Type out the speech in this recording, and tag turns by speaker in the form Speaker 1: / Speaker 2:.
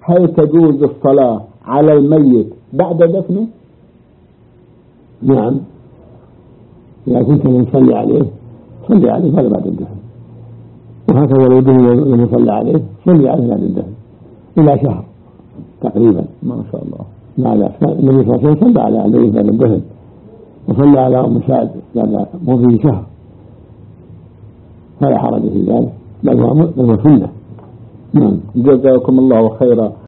Speaker 1: هل تجوز الصلاة على الميت بعد دفنه؟
Speaker 2: نعم، إذا كنت من تصلي عليه صلي عليه ولا بعد الدفن، وهكذا لو دفن لم يصلى عليه صلي عليه بعد الدفن إلى شهر تقريبا.
Speaker 1: ما شاء الله.
Speaker 2: لا النبي صلى الله عليه وسلم صلى على الميت بعد الدفن، وصلى على أم سعد بعد موته شهر، فلا حرج في ذلك، بل هو سنة.
Speaker 1: جزاكم الله خيرا.